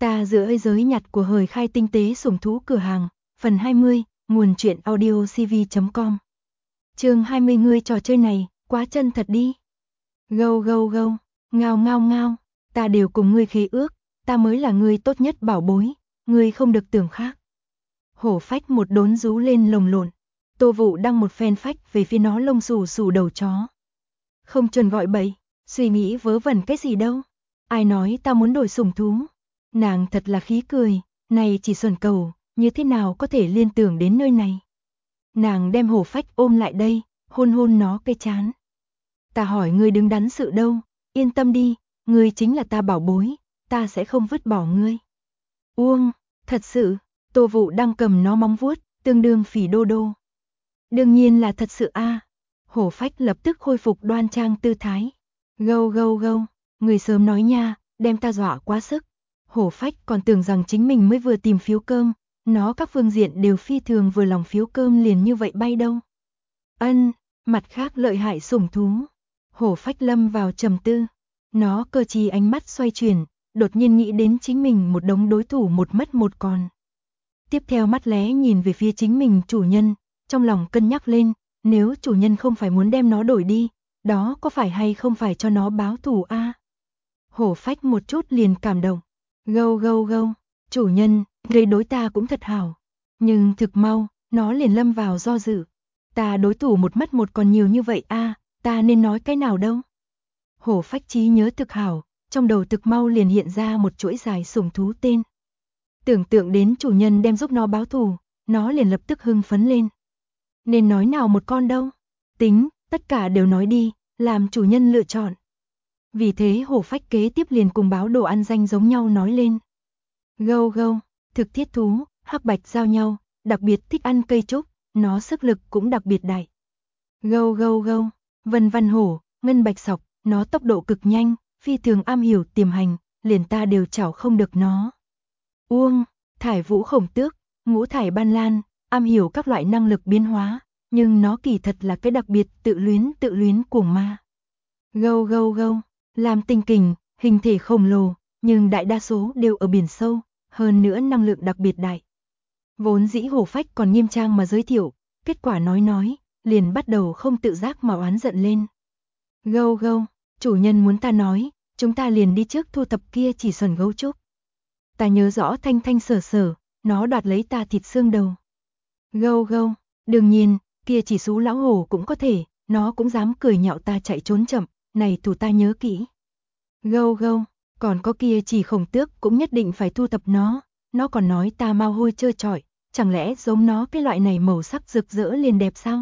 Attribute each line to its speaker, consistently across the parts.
Speaker 1: Ta giữa giới nhặt của hời khai tinh tế sủng thú cửa hàng, phần 20, nguồn truyện audio cv.com. Chương 20 ngươi trò chơi này, quá chân thật đi. Gâu gâu gâu, ngao ngao ngao, ta đều cùng ngươi khế ước, ta mới là ngươi tốt nhất bảo bối, ngươi không được tưởng khác. Hổ phách một đốn rú lên lồng lộn, Tô Vụ đăng một phen phách về phía nó lông xù xù đầu chó. Không chuẩn gọi bậy, suy nghĩ vớ vẩn cái gì đâu. Ai nói ta muốn đổi sủng thú? Nàng thật là khí cười, này chỉ xuẩn cầu, như thế nào có thể liên tưởng đến nơi này. Nàng đem hổ phách ôm lại đây, hôn hôn nó cái trán. Ta hỏi ngươi đứng đắn sự đâu, yên tâm đi, ngươi chính là ta bảo bối, ta sẽ không vứt bỏ ngươi. Uông, thật sự, Tô Vụ đang cầm nó móng vuốt, tương đương phỉ đô đô. Đương nhiên là thật sự a. Hổ phách lập tức khôi phục đoan trang tư thái. Gâu gâu gâu, người sớm nói nha, đem ta dọa quá sức. Hổ phách còn tưởng rằng chính mình mới vừa tìm phiếu cơm, nó các phương diện đều phi thường vừa lòng phiếu cơm liền như vậy bay đâu. Ân, mặt khác lợi hại sủng thú. Hổ phách lâm vào trầm tư. Nó cơ trí ánh mắt xoay chuyển, đột nhiên nghĩ đến chính mình một đống đối thủ một mất một còn. Tiếp theo mắt lé nhìn về phía chính mình chủ nhân, trong lòng cân nhắc lên, nếu chủ nhân không phải muốn đem nó đổi đi, đó có phải hay không phải cho nó báo thù a? Hổ phách một chút liền cảm động. Gâu gâu gâu, chủ nhân, người đối ta cũng thật hảo. Nhưng thực mau, nó liền lâm vào do dự. Ta đối thủ một mất một còn nhiều như vậy a, ta nên nói cái nào đâu? Hổ phách trí nhớ thực hảo, trong đầu thực mau liền hiện ra một chuỗi dài sủng thú tên. Tưởng tượng đến chủ nhân đem giúp nó báo thù, nó liền lập tức hưng phấn lên. Nên nói nào một con đâu? Tính, tất cả đều nói đi, làm chủ nhân lựa chọn. Vì thế hổ phách kế tiếp liền cùng báo đồ ăn danh giống nhau nói lên. Gâu gâu, thực thiết thú, hắc bạch giao nhau, đặc biệt thích ăn cây trúc, nó sức lực cũng đặc biệt đại. Gâu gâu gâu, vân văn hổ, ngân bạch sọc, nó tốc độ cực nhanh, phi thường am hiểu tiềm hành, liền ta đều chảo không được nó. Uông, thải vũ khổng tước, ngũ thải ban lan, am hiểu các loại năng lực biến hóa, nhưng nó kỳ thật là cái đặc biệt tự luyến cuồng ma. Gâu gâu gâu, làm tinh kình, hình thể khổng lồ, nhưng đại đa số đều ở biển sâu, hơn nữa năng lượng đặc biệt đại. Vốn dĩ hổ phách còn nghiêm trang mà giới thiệu, kết quả nói, liền bắt đầu không tự giác mà oán giận lên. Gâu gâu, chủ nhân muốn ta nói, chúng ta liền đi trước thu thập kia chỉ xuẩn gấu trúc. Ta nhớ rõ thanh thanh sở, nó đoạt lấy ta thịt xương đầu. Gâu gâu, đương nhiên, kia chỉ xú lão hổ cũng có thể, nó cũng dám cười nhạo ta chạy trốn chậm, này thủ ta nhớ kỹ. Gâu gâu, còn có kia chỉ khổng tước cũng nhất định phải thu thập nó còn nói ta mau hôi trơ trọi, chẳng lẽ giống nó cái loại này màu sắc rực rỡ liền đẹp sao?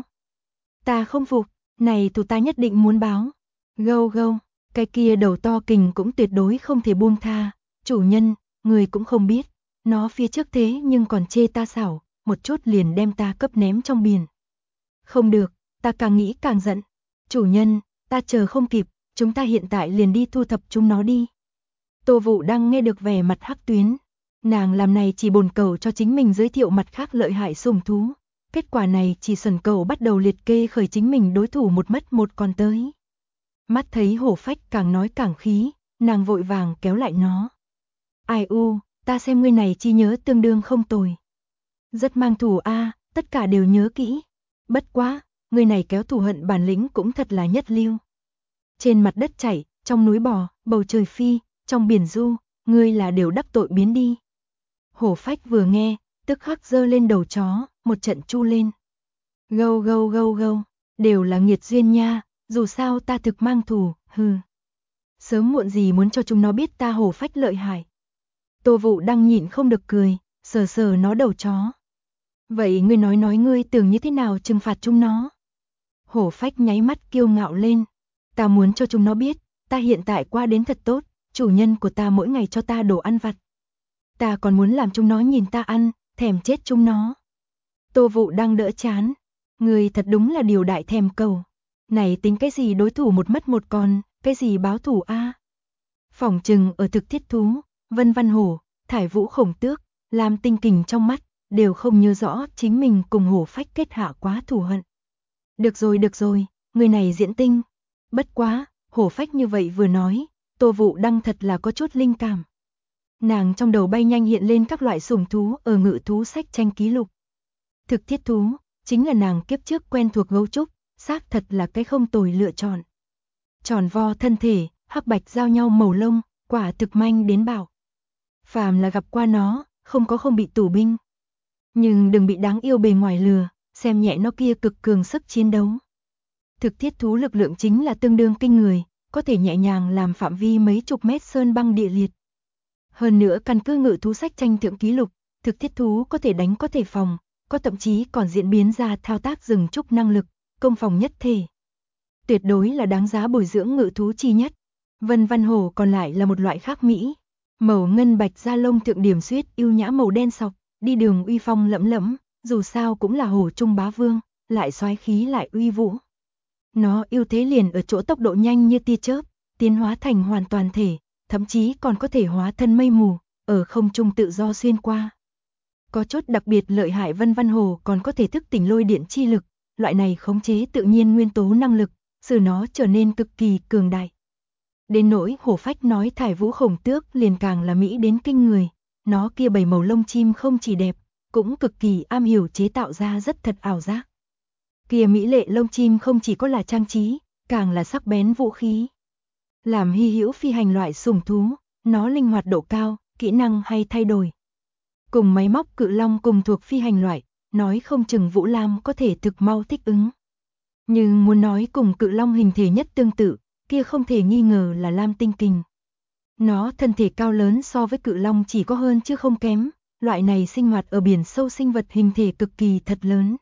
Speaker 1: Ta không phục, này thủ ta nhất định muốn báo. Gâu gâu, cái kia đầu to kình cũng tuyệt đối không thể buông tha, chủ nhân, người cũng không biết, nó phía trước thế nhưng còn chê ta xảo, một chút liền đem ta cấp ném trong biển. Không được, ta càng nghĩ càng giận. Chủ nhân, ta chờ không kịp, chúng ta hiện tại liền đi thu thập chúng nó đi. Tô Vụ đang nghe được vẻ mặt hắc tuyến. Nàng làm này chỉ bồn cầu cho chính mình giới thiệu mặt khác lợi hại sủng thú. Kết quả này chỉ xuẩn cầu bắt đầu liệt kê khởi chính mình đối thủ một mất một còn tới. Mắt thấy hổ phách càng nói càng khí, nàng vội vàng kéo lại nó. Ai u, ta xem ngươi này chi nhớ tương đương không tồi. Rất mang thù a, tất cả đều nhớ kỹ. Bất quá, người này kéo thù hận bản lĩnh cũng thật là nhất lưu. Trên mặt đất chảy, trong núi bò, bầu trời phi, trong biển du, ngươi là đều đắc tội biến đi. Hổ phách vừa nghe, tức khắc giơ lên đầu chó, một trận chu lên. Gâu gâu gâu gâu, đều là nghiệt duyên nha, dù sao ta thực mang thù, hừ. Sớm muộn gì muốn cho chúng nó biết ta hổ phách lợi hại. Tô Vụ đang nhịn không được cười, sờ nó đầu chó. Vậy ngươi nói ngươi tưởng như thế nào trừng phạt chúng nó? Hổ phách nháy mắt kiêu ngạo lên. Ta muốn cho chúng nó biết, ta hiện tại qua đến thật tốt, chủ nhân của ta mỗi ngày cho ta đồ ăn vặt. Ta còn muốn làm chúng nó nhìn ta ăn, thèm chết chúng nó. Tô Vụ đang đỡ chán. Người thật đúng là điều đại thèm cầu. Này tính cái gì đối thủ một mất một còn, cái gì báo thủ a? Phỏng chừng ở thực thiết thú, vân văn hổ, thải vũ khổng tước, làm tinh kình trong mắt, đều không nhớ rõ chính mình cùng hổ phách kết hạ quá thù hận. Được rồi, người này diễn tinh. Bất quá, hổ phách như vậy vừa nói, Tô Vụ đang thật là có chút linh cảm. Nàng trong đầu bay nhanh hiện lên các loại sủng thú ở ngự thú sách tranh ký lục. Thực thiết thú, chính là nàng kiếp trước quen thuộc gấu trúc, xác thật là cái không tồi lựa chọn. Tròn vo thân thể, hắc bạch giao nhau màu lông, quả thực manh đến bạo. Phàm là gặp qua nó, không có không bị tù binh. Nhưng đừng bị đáng yêu bề ngoài lừa, xem nhẹ nó kia cực cường sức chiến đấu. Thực thiết thú lực lượng chính là tương đương kinh người, có thể nhẹ nhàng làm phạm vi mấy chục mét sơn băng địa liệt. Hơn nữa căn cứ ngự thú sách tranh thượng ký lục, thực thiết thú có thể đánh có thể phòng, có thậm chí còn diễn biến ra thao tác rừng trúc năng lực, công phòng nhất thể. Tuyệt đối là đáng giá bồi dưỡng ngự thú chi nhất. Vân Văn Hổ còn lại là một loại khác mỹ. Màu ngân bạch da lông thượng điểm xuyết yêu nhã màu đen sọc, đi đường uy phong lẫm lẫm, dù sao cũng là hổ trung bá vương, lại soái khí lại uy vũ. Nó ưu thế liền ở chỗ tốc độ nhanh như tia chớp, tiến hóa thành hoàn toàn thể, thậm chí còn có thể hóa thân mây mù, ở không trung tự do xuyên qua. Có chút đặc biệt lợi hại Vân Văn Hổ còn có thể thức tỉnh lôi điện chi lực, loại này khống chế tự nhiên nguyên tố năng lực,使nó trở nên cực kỳ cường đại. Đến nỗi hổ phách nói thải vũ khổng tước liền càng là mỹ đến kinh người, nó kia 7 màu lông chim không chỉ đẹp, cũng cực kỳ am hiểu chế tạo ra rất thật ảo giác. Kia mỹ lệ lông chim không chỉ có là trang trí, càng là sắc bén vũ khí. Làm hy hữu phi hành loại sủng thú, nó linh hoạt độ cao, kỹ năng hay thay đổi. Cùng máy móc cự long cùng thuộc phi hành loại, nói không chừng Vũ Lam có thể thực mau thích ứng. Nhưng muốn nói cùng cự long hình thể nhất tương tự, kia không thể nghi ngờ là Lam Tinh Kình. Nó thân thể cao lớn so với cự long chỉ có hơn chứ không kém, loại này sinh hoạt ở biển sâu sinh vật hình thể cực kỳ thật lớn.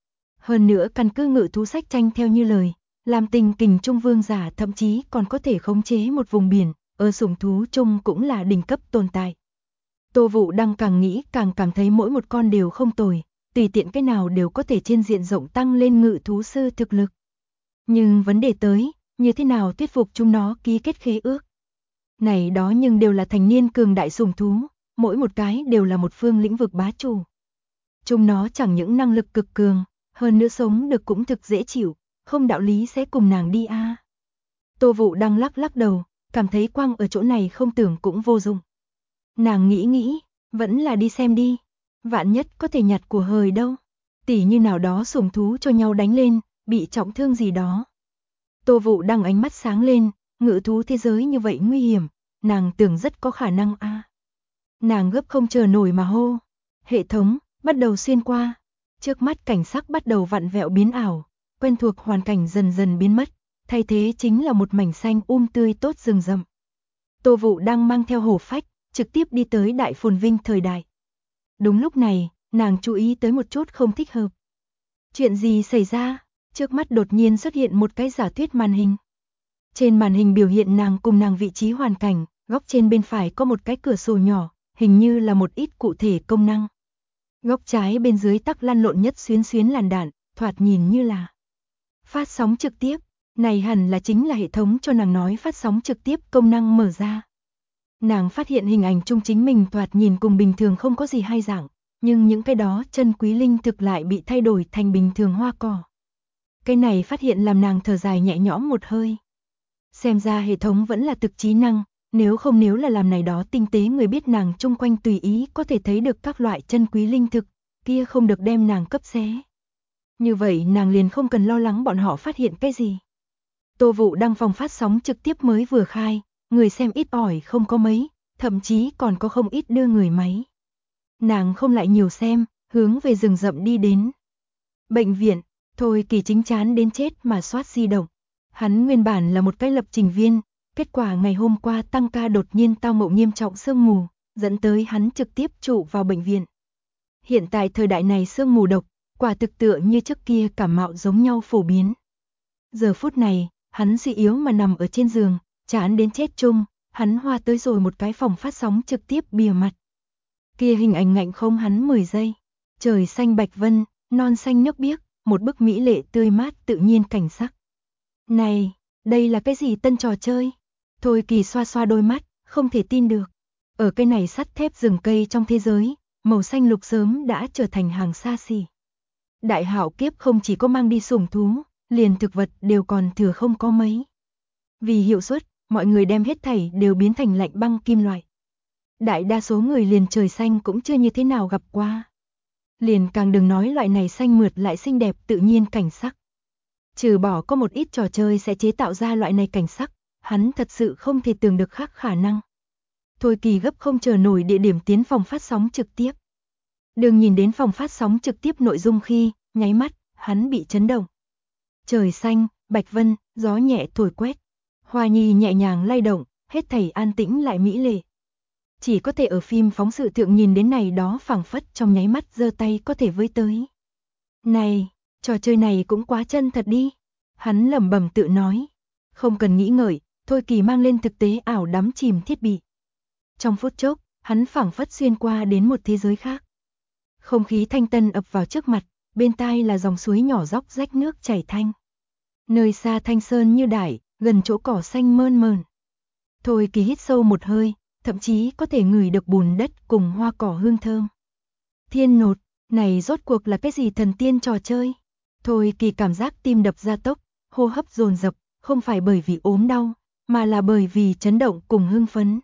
Speaker 1: Hơn nữa căn cứ ngự thú sách tranh theo như lời, Lam Tinh Kình Trung vương giả thậm chí còn có thể khống chế một vùng biển, ở sủng thú chung cũng là đỉnh cấp tồn tại. Tô Vũ Đăng càng nghĩ càng cảm thấy mỗi một con đều không tồi, tùy tiện cái nào đều có thể trên diện rộng tăng lên ngự thú sư thực lực. Nhưng vấn đề tới, như thế nào thuyết phục chúng nó ký kết khế ước? Này đó nhưng đều là thành niên cường đại sủng thú, mỗi một cái đều là một phương lĩnh vực bá chủ. Chúng nó chẳng những năng lực cực cường, hơn nữa sống được cũng thực dễ chịu, không đạo lý sẽ cùng nàng đi a. Tô Vũ Đăng lắc lắc đầu, cảm thấy quang ở chỗ này không tưởng cũng vô dụng. Nàng nghĩ, vẫn là đi xem đi, vạn nhất có thể nhặt của hời đâu. Tỉ như nào đó sủng thú cho nhau đánh lên, bị trọng thương gì đó. Tô Vũ Đăng ánh mắt sáng lên, ngự thú thế giới như vậy nguy hiểm, nàng tưởng rất có khả năng a. Nàng gấp không chờ nổi mà hô. Hệ thống, bắt đầu xuyên qua. Trước mắt cảnh sắc bắt đầu vặn vẹo biến ảo, quen thuộc hoàn cảnh dần dần biến mất, thay thế chính là một mảnh xanh tươi tốt rừng rậm. Tô Vũ Đăng mang theo hổ phách, trực tiếp đi tới đại phồn vinh thời đại. Đúng lúc này, nàng chú ý tới một chút không thích hợp. Chuyện gì xảy ra? Trước mắt đột nhiên xuất hiện một cái giả thuyết màn hình. Trên màn hình biểu hiện nàng cùng nàng vị trí hoàn cảnh, góc trên bên phải có một cái cửa sổ nhỏ, hình như là một ít cụ thể công năng. Góc trái bên dưới tắc lăn lộn nhất xuyến làn đạn, thoạt nhìn như là phát sóng trực tiếp. Này hẳn là chính là hệ thống cho nàng nói phát sóng trực tiếp công năng mở ra. Nàng phát hiện hình ảnh chung chính mình thoạt nhìn cùng bình thường không có gì hai dạng, nhưng những cái đó chân quý linh thực lại bị thay đổi thành bình thường hoa cỏ. Cái này phát hiện làm nàng thở dài nhẹ nhõm một hơi. Xem ra hệ thống vẫn là thực trí năng, nếu là làm này đó tinh tế người biết nàng chung quanh tùy ý có thể thấy được các loại chân quý linh thực, kia không được đem nàng cấp xé. Như vậy nàng liền không cần lo lắng bọn họ phát hiện cái gì. Tô Vũ Đăng phòng phát sóng trực tiếp mới vừa khai, người xem ít ỏi không có mấy, thậm chí còn có không ít đưa người máy. Nàng không lại nhiều xem, hướng về rừng rậm đi đến. Bệnh viện, Thôi Kỳ chính chán đến chết mà soát di động. Hắn nguyên bản là một cái lập trình viên, kết quả ngày hôm qua tăng ca đột nhiên tao ngộ nghiêm trọng sương mù, dẫn tới hắn trực tiếp trụ vào bệnh viện. Hiện tại thời đại này sương mù độc, quả thực tựa như trước kia cảm mạo giống nhau phổ biến. Giờ phút này, hắn suy yếu mà nằm ở trên giường, chán đến chết chung, hắn hoa tới rồi một cái phòng phát sóng trực tiếp bìa mặt. Kia hình ảnh ngạnh không hắn 10 giây. Trời xanh bạch vân, non xanh nước biếc, một bức mỹ lệ tươi mát tự nhiên cảnh sắc. Này, đây là cái gì tân trò chơi? Thôi Kỳ xoa xoa đôi mắt, không thể tin được. Ở cái này sắt thép rừng cây trong thế giới, màu xanh lục sớm đã trở thành hàng xa xỉ. Đại hạo kiếp không chỉ có mang đi sủng thú, liền thực vật đều còn thừa không có mấy. Vì hiệu suất, mọi người đem hết thảy đều biến thành lạnh băng kim loại. Đại đa số người liền trời xanh cũng chưa như thế nào gặp qua. Liền càng đừng nói loại này xanh mượt lại xinh đẹp tự nhiên cảnh sắc. Trừ bỏ có một ít trò chơi sẽ chế tạo ra loại này cảnh sắc, hắn thật sự không thể tưởng được khác khả năng. Thôi Kỳ gấp không chờ nổi địa điểm tiến phòng phát sóng trực tiếp. Đường nhìn đến phòng phát sóng trực tiếp nội dung khi, nháy mắt, hắn bị chấn động. Trời xanh, bạch vân, gió nhẹ thổi quét. Hoa nhi nhẹ nhàng lay động, hết thảy an tĩnh lại mỹ lệ. Chỉ có thể ở phim phóng sự thượng nhìn đến này đó phảng phất trong nháy mắt giơ tay có thể với tới. Này, trò chơi này cũng quá chân thật đi. Hắn lẩm bẩm tự nói. Không cần nghĩ ngợi, Thôi Kỳ mang lên thực tế ảo đắm chìm thiết bị. Trong phút chốc, hắn phảng phất xuyên qua đến một thế giới khác. Không khí thanh tân ập vào trước mặt, bên tai là dòng suối nhỏ róc rách nước chảy thanh. Nơi xa thanh sơn như đài, gần chỗ cỏ xanh mơn mởn. Thôi Kỳ hít sâu một hơi, thậm chí có thể ngửi được bùn đất cùng hoa cỏ hương thơm. Thiên nột, này rốt cuộc là cái gì thần tiên trò chơi? Thôi Kỳ cảm giác tim đập gia tốc, hô hấp dồn dập, không phải bởi vì ốm đau, mà là bởi vì chấn động cùng hưng phấn.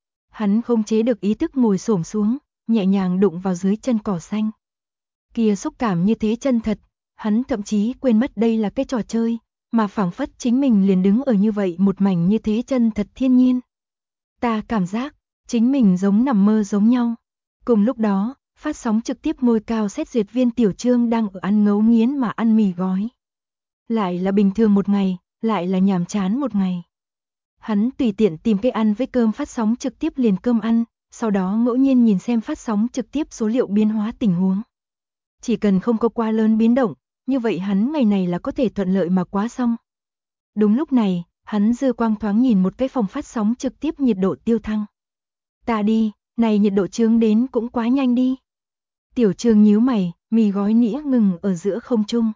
Speaker 1: Hắn không chế được ý thức ngồi xổm xuống, nhẹ nhàng đụng vào dưới chân cỏ xanh. Kia xúc cảm như thế chân thật, hắn thậm chí quên mất đây là cái trò chơi, mà phảng phất chính mình liền đứng ở như vậy một mảnh như thế chân thật thiên nhiên. Ta cảm giác, chính mình giống nằm mơ giống nhau. Cùng lúc đó, phát sóng trực tiếp ngôi cao xét duyệt viên Tiểu Trương đang ở ăn ngấu nghiến mà ăn mì gói. Lại là bình thường một ngày, lại là nhàm chán một ngày. Hắn tùy tiện tìm cái ăn với cơm phát sóng trực tiếp liền cơm ăn, sau đó ngẫu nhiên nhìn xem phát sóng trực tiếp số liệu biến hóa tình huống. Chỉ cần không có quá lớn biến động, như vậy hắn ngày này là có thể thuận lợi mà quá xong. Đúng lúc này, hắn dư quang thoáng nhìn một cái phòng phát sóng trực tiếp nhiệt độ tiêu thăng. Ta đi, này nhiệt độ chướng đến cũng quá nhanh đi. Tiểu Trương nhíu mày, mì gói nĩa ngừng ở giữa không trung.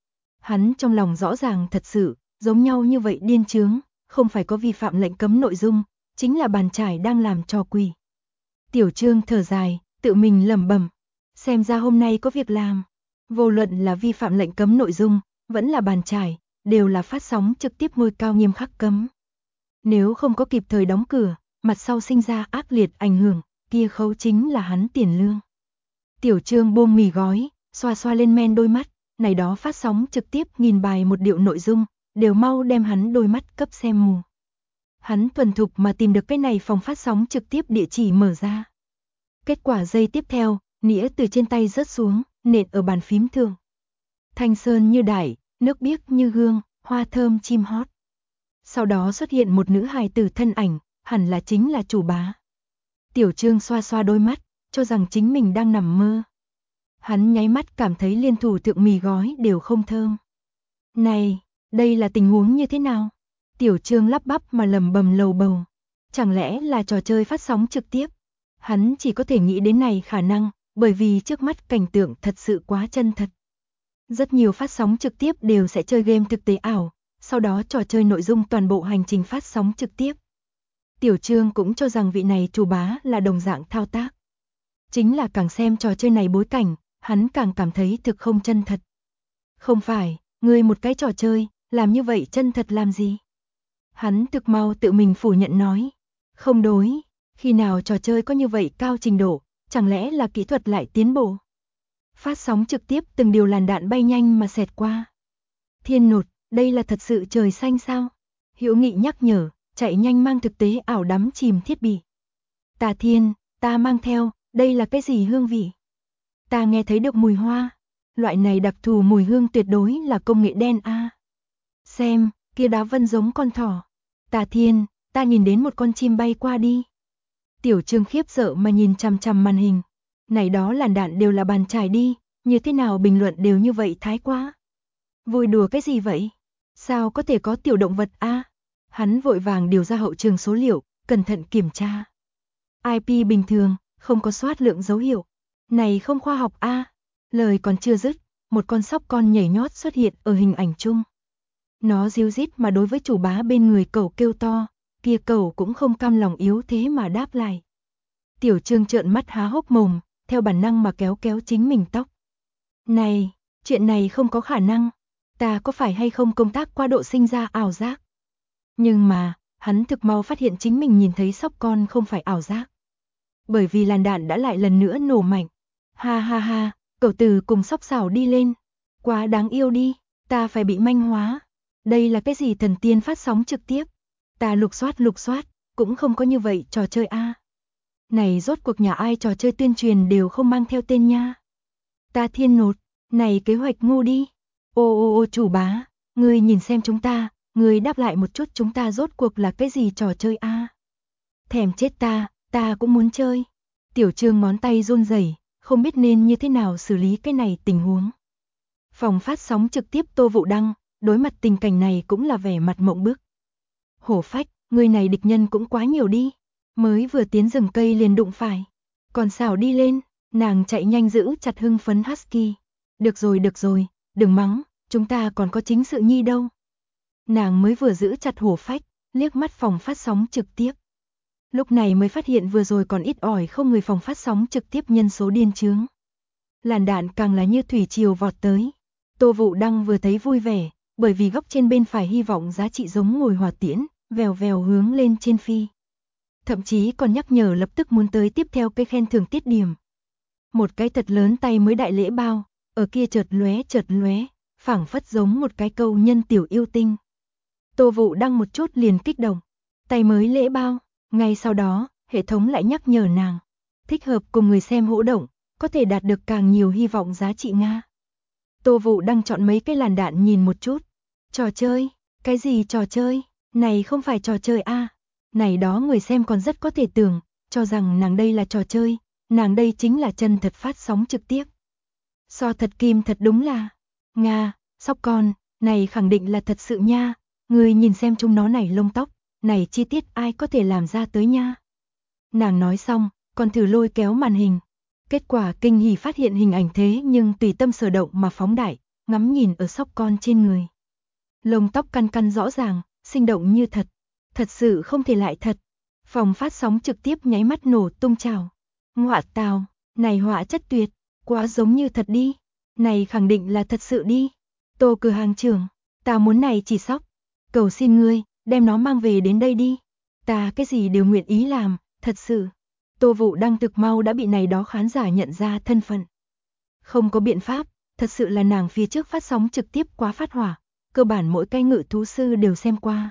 Speaker 1: Hắn trong lòng rõ ràng thật sự, giống nhau như vậy điên chướng, không phải có vi phạm lệnh cấm nội dung, chính là bàn chải đang làm trò quỷ. Tiểu Trương thở dài, tự mình lẩm bẩm, xem ra hôm nay có việc làm. Vô luận là vi phạm lệnh cấm nội dung, vẫn là bàn chải, đều là phát sóng trực tiếp ngôi cao nghiêm khắc cấm. Nếu không có kịp thời đóng cửa, mặt sau sinh ra ác liệt ảnh hưởng, kia khấu chính là hắn tiền lương. Tiểu Trương buông mì gói, xoa xoa lên men đôi mắt, này đó phát sóng trực tiếp nghìn bài một điệu nội dung, đều mau đem hắn đôi mắt cấp xem mù. Hắn thuần thục mà tìm được cái này phòng phát sóng trực tiếp địa chỉ mở ra. Kết quả giây tiếp theo, nĩa từ trên tay rớt xuống, nện ở bàn phím thượng. Thanh sơn như đải, nước biếc như gương, hoa thơm chim hót. Sau đó xuất hiện một nữ hài tử thân ảnh, hẳn là chính là chủ bá. Tiểu Trương xoa xoa đôi mắt, cho rằng chính mình đang nằm mơ. Hắn nháy mắt cảm thấy liên thủ thượng mì gói đều không thơm. Này, đây là tình huống như thế nào? Tiểu Trương lắp bắp mà lẩm bẩm lầu bầu. Chẳng lẽ là trò chơi phát sóng trực tiếp? Hắn chỉ có thể nghĩ đến này khả năng, bởi vì trước mắt cảnh tượng thật sự quá chân thật. Rất nhiều phát sóng trực tiếp đều sẽ chơi game thực tế ảo, sau đó trò chơi nội dung toàn bộ hành trình phát sóng trực tiếp. Tiểu Trương cũng cho rằng vị này chủ bá là đồng dạng thao tác. Chính là càng xem trò chơi này bối cảnh, hắn càng cảm thấy thực không chân thật. Không phải, ngươi một cái trò chơi, làm như vậy chân thật làm gì? Hắn thực mau tự mình phủ nhận nói. Không đối, khi nào trò chơi có như vậy cao trình độ, chẳng lẽ là kỹ thuật lại tiến bộ? Phát sóng trực tiếp từng điều làn đạn bay nhanh mà xẹt qua. Thiên nột, đây là thật sự trời xanh sao? Hữu Nghị nhắc nhở, chạy nhanh mang thực tế ảo đắm chìm thiết bị. Tà Thiên, ta mang theo, đây là cái gì hương vị? Ta nghe thấy được mùi hoa. Loại này đặc thù mùi hương tuyệt đối là công nghệ đen a. Xem, kia đá vân giống con thỏ. Tà Thiên, ta nhìn đến một con chim bay qua đi. Tiểu Trương khiếp sợ mà nhìn chằm chằm màn hình. Này đó làn đạn đều là bàn chải đi, như thế nào bình luận đều như vậy thái quá. Vui đùa cái gì vậy? Sao có thể có tiểu động vật a? Hắn vội vàng điều ra hậu trường số liệu, cẩn thận kiểm tra. IP bình thường, không có soát lượng dấu hiệu. Này không khoa học a. Lời còn chưa dứt, một con sóc con nhảy nhót xuất hiện ở hình ảnh chung. Nó ríu rít mà đối với chủ bá bên người cẩu kêu to, kia cẩu cũng không cam lòng yếu thế mà đáp lại. Tiểu Trương trợn mắt há hốc mồm, theo bản năng mà kéo kéo chính mình tóc. Này, chuyện này không có khả năng, ta có phải hay không công tác qua độ sinh ra ảo giác? Nhưng mà, hắn thực mau phát hiện chính mình nhìn thấy sóc con không phải ảo giác. bởi vì làn đạn đã lại lần nữa nổ mạnh. Ha ha ha, cậu Từ cùng Sóc Sảo đi lên. Quá đáng yêu đi, ta phải bị manh hóa. Đây là cái gì thần tiên phát sóng trực tiếp? Ta lục soát, cũng không có như vậy trò chơi a. Này rốt cuộc nhà ai trò chơi tuyên truyền đều không mang theo tên nha. Ta thiên nột, này kế hoạch ngu đi. Ô chủ bá, ngươi nhìn xem chúng ta, ngươi đáp lại một chút chúng ta rốt cuộc là cái gì trò chơi a? Thèm chết ta cũng muốn chơi. Tiểu Trương ngón tay run rẩy, không biết nên như thế nào xử lý cái này tình huống. Phòng phát sóng trực tiếp Tô Vũ Đăng, đối mặt tình cảnh này cũng là vẻ mặt mộng bức. Hổ Phách, người này địch nhân cũng quá nhiều đi. Mới vừa tiến rừng cây liền đụng phải. Còn xảo đi lên, nàng chạy nhanh giữ chặt hưng phấn Husky. Được rồi, đừng mắng, chúng ta còn có chính sự nhi đâu. Nàng mới vừa giữ chặt Hổ Phách, liếc mắt phòng phát sóng trực tiếp. Lúc này mới phát hiện vừa rồi còn ít ỏi không người phòng phát sóng trực tiếp nhân số điên chướng. Làn đạn càng là như thủy triều vọt tới. Tô Vũ Đăng vừa thấy vui vẻ, bởi vì góc trên bên phải hy vọng giá trị giống ngồi hỏa tiễn, vèo vèo hướng lên trên phi. Thậm chí còn nhắc nhở lập tức muốn tới tiếp theo cái khen thưởng tiết điểm. Một cái thật lớn tay mới đại lễ bao, ở kia chợt lóe, phảng phất giống một cái câu nhân tiểu yêu tinh. Tô Vũ Đăng một chút liền kích động, tay mới lễ bao, ngay sau đó, hệ thống lại nhắc nhở nàng, thích hợp cùng người xem hỗ động, có thể đạt được càng nhiều hy vọng giá trị Nga. Tô Vũ Đăng chọn mấy cái làn đạn nhìn một chút. Trò chơi, cái gì trò chơi, này không phải trò chơi a. Này đó người xem còn rất có thể tưởng, cho rằng nàng đây là trò chơi, nàng đây chính là chân thật phát sóng trực tiếp. So thật kim thật đúng là, Nga, sóc con, này khẳng định là thật sự nha, người nhìn xem chúng nó này lông tóc, này chi tiết ai có thể làm ra tới nha. Nàng nói xong, còn thử lôi kéo màn hình. Kết quả kinh hỉ phát hiện hình ảnh thế nhưng tùy tâm sở động mà phóng đại, ngắm nhìn ở sóc con trên người. Lông tóc căn căn rõ ràng, sinh động như thật. Thật sự không thể lại thật. Phòng phát sóng trực tiếp nháy mắt nổ tung trào. Ngọa tào, này họa chất tuyệt, quá giống như thật đi. Này khẳng định là thật sự đi. Tô cửa hàng trưởng, ta muốn này chỉ sóc. Cầu xin ngươi, đem nó mang về đến đây đi. Ta cái gì đều nguyện ý làm, thật sự. Tô Vũ Đăng thực mau đã bị này đó khán giả nhận ra thân phận. Không có biện pháp, thật sự là nàng phía trước phát sóng trực tiếp quá phát hỏa, cơ bản mỗi cái ngự thú sư đều xem qua.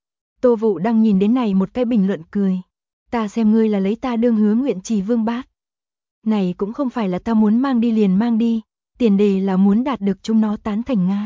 Speaker 1: Tô Vũ Đăng nhìn đến này một cái bình luận cười. Ta xem ngươi là lấy ta đương hứa nguyện trì vương bát. Này cũng không phải là ta muốn mang đi liền mang đi, tiền đề là muốn đạt được chúng nó tán thành Nga.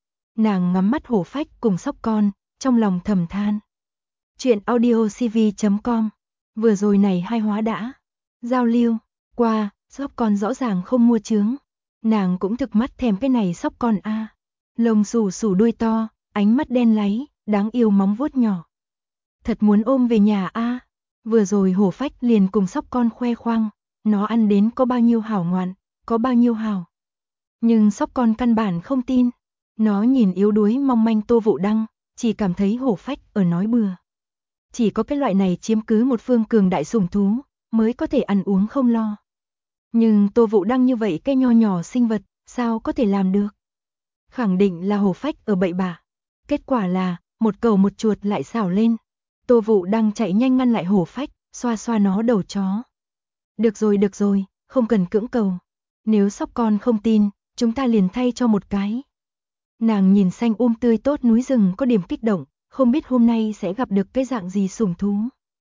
Speaker 1: Nàng ngắm mắt Hổ Phách cùng sóc con, trong lòng thầm than. Chuyện audiocv.com. Vừa rồi này hai hóa đã giao lưu qua, sóc con rõ ràng không mua chướng. Nàng cũng thực mắt thèm cái này sóc con a. Lông xù xù đuôi to, ánh mắt đen láy, đáng yêu móng vuốt nhỏ. Thật muốn ôm về nhà a. Vừa rồi Hổ Phách liền cùng sóc con khoe khoang, nó ăn đến có bao nhiêu hảo ngoạn, có bao nhiêu hảo. Nhưng sóc con căn bản không tin. Nó nhìn yếu đuối mong manh Tô Vũ Đăng, chỉ cảm thấy Hổ Phách ở nói bừa. Chỉ có cái loại này chiếm cứ một phương cường đại sủng thú, mới có thể ăn uống không lo. Nhưng Tô Vũ Đăng như vậy cái nho nhỏ sinh vật, sao có thể làm được? Khẳng định là Hổ Phách ở bậy bạ. Kết quả là, một cẩu một chuột lại xảo lên. Tô Vũ Đăng chạy nhanh ngăn lại Hổ Phách, xoa xoa nó đầu chó. Được rồi, không cần cưỡng cầu. Nếu sóc con không tin, chúng ta liền thay cho một cái. Nàng nhìn xanh tươi tốt núi rừng có điểm kích động, không biết hôm nay sẽ gặp được cái dạng gì sủng thú.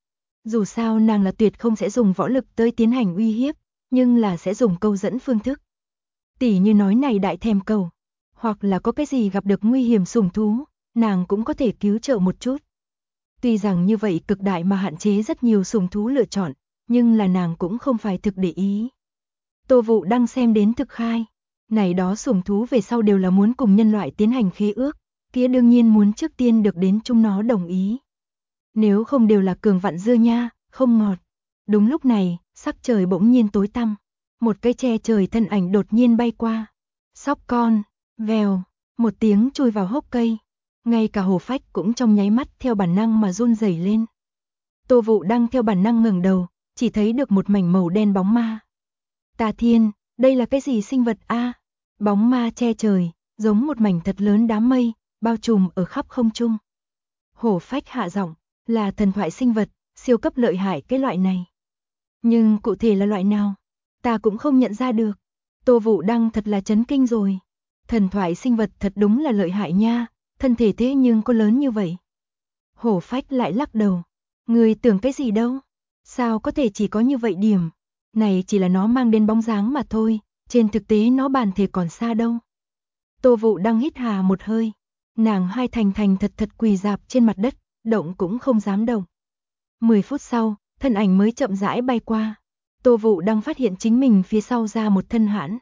Speaker 1: Dù sao nàng là tuyệt không sẽ dùng võ lực tới tiến hành uy hiếp, nhưng là sẽ dùng câu dẫn phương thức. Tỉ như nói này đại thèm cầu, hoặc là có cái gì gặp được nguy hiểm sủng thú, nàng cũng có thể cứu trợ một chút. Tuy rằng như vậy cực đại mà hạn chế rất nhiều sủng thú lựa chọn, nhưng là nàng cũng không phải thực để ý. Tô Vũ Đăng xem đến thực khai, này đó sủng thú về sau đều là muốn cùng nhân loại tiến hành khế ước, kia đương nhiên muốn trước tiên được đến chúng nó đồng ý. Nếu không đều là cường vặn dưa nha, không ngọt. Đúng lúc này, sắc trời bỗng nhiên tối tăm, một cây che trời thân ảnh đột nhiên bay qua. Sóc con, vèo, một tiếng chui vào hốc cây. Ngay cả Hổ Phách cũng trong nháy mắt theo bản năng mà run rẩy lên. Tô Vũ Đăng theo bản năng ngẩng đầu, chỉ thấy được một mảnh màu đen bóng ma. Tà thiên, đây là cái gì sinh vật a? Bóng ma che trời, giống một mảnh thật lớn đám mây, bao trùm ở khắp không trung. Hổ Phách hạ giọng, là thần thoại sinh vật, siêu cấp lợi hại cái loại này. Nhưng cụ thể là loại nào? Ta cũng không nhận ra được. Tô Vũ Đăng thật là chấn kinh rồi. Thần thoại sinh vật thật đúng là lợi hại nha, thân thể thế nhưng có lớn như vậy. Hổ Phách lại lắc đầu. Người tưởng cái gì đâu? Sao có thể chỉ có như vậy điểm? Này chỉ là nó mang đến bóng dáng mà thôi, trên thực tế nó bản thể còn xa đâu. Tô Vũ Đăng hít hà một hơi. Nàng hai thành thành thật thật quỳ rạp trên mặt đất, động cũng không dám động. 10 phút sau, thân ảnh mới chậm rãi bay qua. Tô Vũ Đăng phát hiện chính mình phía sau ra một thân hãn.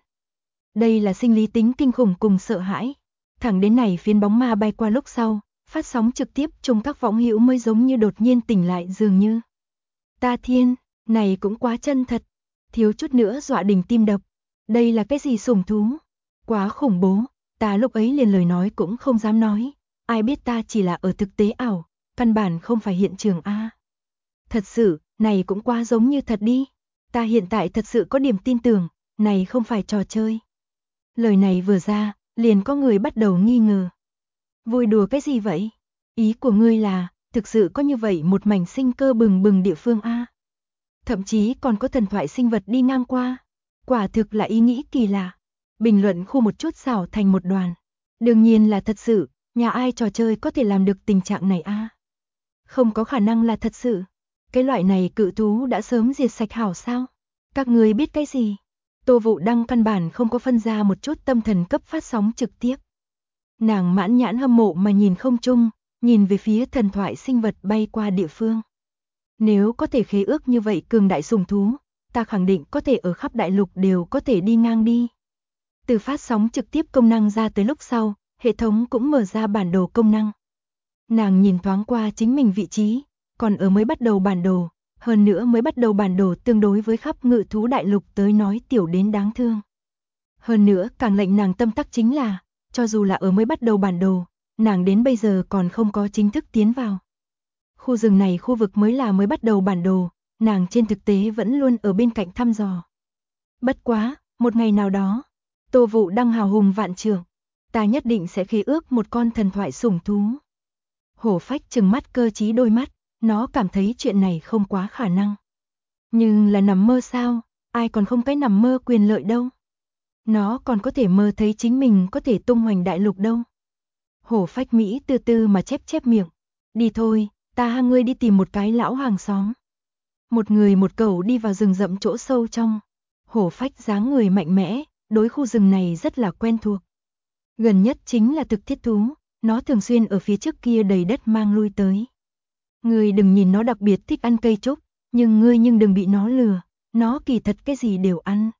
Speaker 1: Đây là sinh lý tính kinh khủng cùng sợ hãi. Thẳng đến này phiến bóng ma bay qua lúc sau, phát sóng trực tiếp trong các võng hữu mới giống như đột nhiên tỉnh lại dường như. Ta thiên, này cũng quá chân thật. Thiếu chút nữa dọa đình tim đập. Đây là cái gì sủng thú? Quá khủng bố, ta lúc ấy liền lời nói cũng không dám nói. Ai biết ta chỉ là ở thực tế ảo, căn bản không phải hiện trường A. Thật sự, này cũng quá giống như thật đi. Ta hiện tại thật sự có điểm tin tưởng, này không phải trò chơi. Lời này vừa ra, liền có người bắt đầu nghi ngờ. Vui đùa cái gì vậy? Ý của ngươi là, thực sự có như vậy một mảnh sinh cơ bừng bừng địa phương A. Thậm chí còn có thần thoại sinh vật đi ngang qua. Quả thực là ý nghĩ kỳ lạ. Bình luận khu một chút xảo thành một đoàn. Đương nhiên là thật sự, nhà ai trò chơi có thể làm được tình trạng này A. Không có khả năng là thật sự. Cái loại này cự thú đã sớm diệt sạch hảo sao? Các người biết cái gì? Tô Vũ Đăng căn bản không có phân ra một chút tâm thần cấp phát sóng trực tiếp. Nàng mãn nhãn hâm mộ mà nhìn không chung, nhìn về phía thần thoại sinh vật bay qua địa phương. Nếu có thể khế ước như vậy cường đại sủng thú, ta khẳng định có thể ở khắp đại lục đều có thể đi ngang đi. Từ phát sóng trực tiếp công năng ra tới lúc sau, hệ thống cũng mở ra bản đồ công năng. Nàng nhìn thoáng qua chính mình vị trí, còn ở mới bắt đầu bản đồ, hơn nữa mới bắt đầu bản đồ tương đối với khắp ngự thú đại lục tới nói tiểu đến đáng thương. Hơn nữa càng lệnh nàng tâm tắc chính là, cho dù là ở mới bắt đầu bản đồ, nàng đến bây giờ còn không có chính thức tiến vào. Khu rừng này khu vực mới là mới bắt đầu bản đồ, nàng trên thực tế vẫn luôn ở bên cạnh thăm dò. Bất quá, một ngày nào đó, Tô Vũ Đăng hào hùng vạn trượng, ta nhất định sẽ khế ước một con thần thoại sủng thú. Hổ Phách trừng mắt cơ trí đôi mắt, nó cảm thấy chuyện này không quá khả năng. Nhưng là nằm mơ sao, ai còn không cái nằm mơ quyền lợi đâu. Nó còn có thể mơ thấy chính mình có thể tung hoành đại lục đâu. Hổ Phách Mỹ từ từ mà chép miệng. Đi thôi, ta hang ngươi đi tìm một cái lão hàng xóm. Một người một cẩu đi vào rừng rậm chỗ sâu trong. Hổ Phách dáng người mạnh mẽ, đối khu rừng này rất là quen thuộc. Gần nhất chính là thực thiết thú, nó thường xuyên ở phía trước kia đầy đất mang lui tới. Ngươi đừng nhìn nó đặc biệt thích ăn cây trúc, nhưng ngươi đừng bị nó lừa, nó kỳ thật cái gì đều ăn.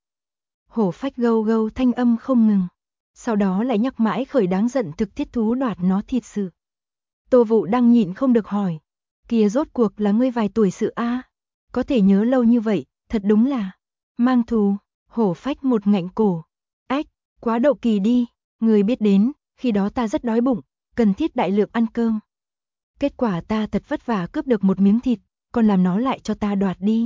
Speaker 1: Hổ Phách gâu gâu thanh âm không ngừng, sau đó lại nhắc mãi khởi đáng giận thực thiết thú đoạt nó thịt sự. Tô Vũ Đăng nhịn không được hỏi, kia rốt cuộc là ngươi vài tuổi sự a? Có thể nhớ lâu như vậy, thật đúng là mang thù. Hổ Phách một ngạnh cổ, ách, quá độ kỳ đi, ngươi biết đến, khi đó ta rất đói bụng, cần thiết đại lượng ăn cơm. Kết quả ta thật vất vả cướp được một miếng thịt, còn làm nó lại cho ta đoạt đi.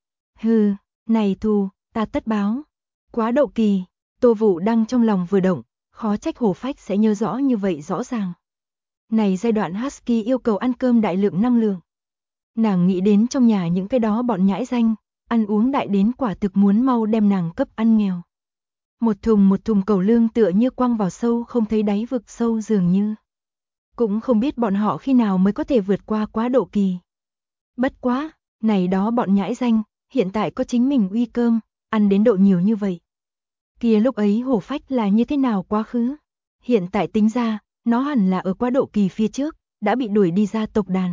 Speaker 1: Hừ, này thù, ta tất báo. Quá độ kỳ, Tô Vũ Đăng trong lòng vừa động, khó trách Hổ Phách sẽ nhớ rõ như vậy rõ ràng. Này giai đoạn Husky yêu cầu ăn cơm đại lượng năng lượng. Nàng nghĩ đến trong nhà những cái đó bọn nhãi danh, ăn uống đại đến quả thực muốn mau đem nàng cấp ăn nghèo. Một thùng cẩu lương tựa như quăng vào sâu không thấy đáy vực sâu dường như. Cũng không biết bọn họ khi nào mới có thể vượt qua quá độ kỳ. Bất quá, này đó bọn nhãi danh, hiện tại có chính mình uy cơm, ăn đến độ nhiều như vậy. Kia lúc ấy Hổ Phách là như thế nào quá khứ? Hiện tại tính ra, nó hẳn là ở quá độ kỳ phía trước, đã bị đuổi đi ra tộc đàn.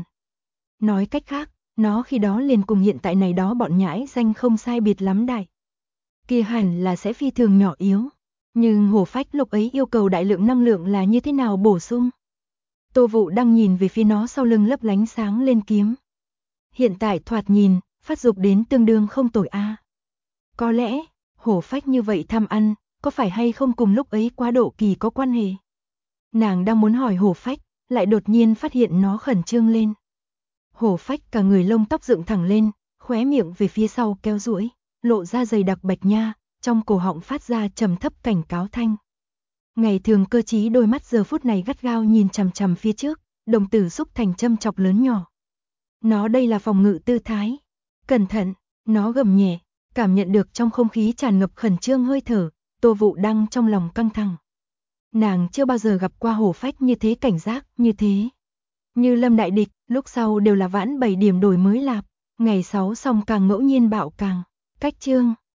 Speaker 1: Nói cách khác, nó khi đó liền cùng hiện tại này đó bọn nhãi danh không sai biệt lắm đại. Kia hẳn là sẽ phi thường nhỏ yếu. Nhưng Hổ Phách lúc ấy yêu cầu đại lượng năng lượng là như thế nào bổ sung? Tô Vũ Đăng nhìn về phía nó sau lưng lấp lánh sáng lên kiếm. Hiện tại thoạt nhìn, phát dục đến tương đương không tồi a. Có lẽ, Hổ Phách như vậy tham ăn, có phải hay không cùng lúc ấy quá độ kỳ có quan hệ? Nàng đang muốn hỏi Hổ Phách, lại đột nhiên phát hiện nó khẩn trương lên. Hổ Phách cả người lông tóc dựng thẳng lên, khóe miệng về phía sau kéo duỗi, lộ ra dày đặc bạch nha, trong cổ họng phát ra trầm thấp cảnh cáo thanh. Ngày thường cơ trí đôi mắt giờ phút này gắt gao nhìn chằm chằm phía trước, đồng tử xúc thành châm chọc lớn nhỏ. Nó đây là phòng ngự tư thái. Cẩn thận, Nó gầm nhẹ, cảm nhận được trong không khí tràn ngập khẩn trương hơi thở, Tô Vũ Đăng trong lòng căng thẳng. Nàng chưa bao giờ gặp qua hổ phách như thế, cảnh giác như thế. Như lâm đại địch, lúc sau đều là vãn 7 điểm đổi mới lạp. Ngày 6 xong càng ngẫu nhiên bạo càng. Cách chương